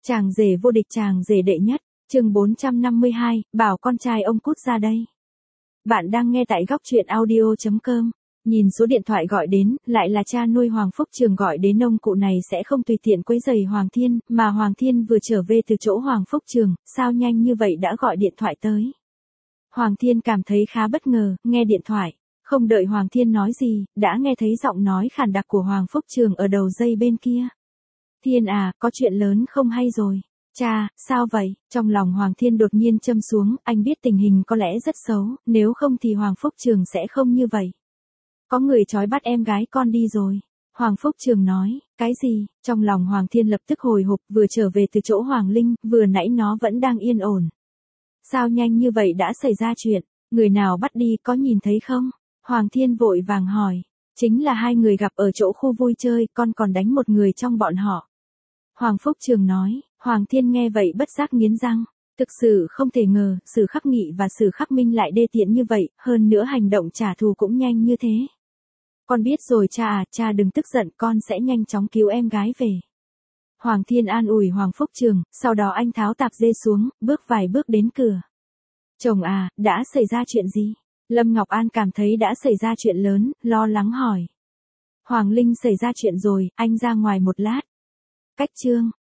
Chàng rể vô địch, chàng rể đệ nhất, chương 452, bảo con trai ông cút ra đây. Bạn đang nghe tại góc truyện audio.com. Nhìn số điện thoại gọi đến, lại là cha nuôi Hoàng Phúc Trường gọi đến. Ông cụ này sẽ không tùy tiện quấy rầy Hoàng Thiên, mà Hoàng Thiên vừa trở về từ chỗ Hoàng Phúc Trường, sao nhanh như vậy đã gọi điện thoại tới. Hoàng Thiên cảm thấy khá bất ngờ, nghe điện thoại, không đợi Hoàng Thiên nói gì, đã nghe thấy giọng nói khàn đặc của Hoàng Phúc Trường ở đầu dây bên kia. Thiên à, có chuyện lớn không hay rồi. Cha, sao vậy? Trong lòng Hoàng Thiên đột nhiên châm xuống, anh biết tình hình có lẽ rất xấu, nếu không thì Hoàng Phúc Trường sẽ không như vậy. Có người trói bắt em gái con đi rồi. Hoàng Phúc Trường nói, cái gì? Trong lòng Hoàng Thiên lập tức hồi hộp, vừa trở về từ chỗ Hoàng Linh, vừa nãy nó vẫn đang yên ổn. Sao nhanh như vậy đã xảy ra chuyện? Người nào bắt đi, có nhìn thấy không? Hoàng Thiên vội vàng hỏi. Chính là hai người gặp ở chỗ khu vui chơi, con còn đánh một người trong bọn họ. Hoàng Phúc Trường nói. Hoàng Thiên nghe vậy bất giác nghiến răng. Thực sự không thể ngờ, Sử Khắc Nghị và Sử Khắc Minh lại đê tiện như vậy, hơn nữa hành động trả thù cũng nhanh như thế. Con biết rồi cha à, cha đừng tức giận, con sẽ nhanh chóng cứu em gái về. Hoàng Thiên an ủi Hoàng Phúc Trường, sau đó anh tháo tạp dê xuống, bước vài bước đến cửa. Chồng à, đã xảy ra chuyện gì? Lâm Ngọc An cảm thấy đã xảy ra chuyện lớn, lo lắng hỏi. Hoàng Linh xảy ra chuyện rồi, anh ra ngoài một lát. Cách chương.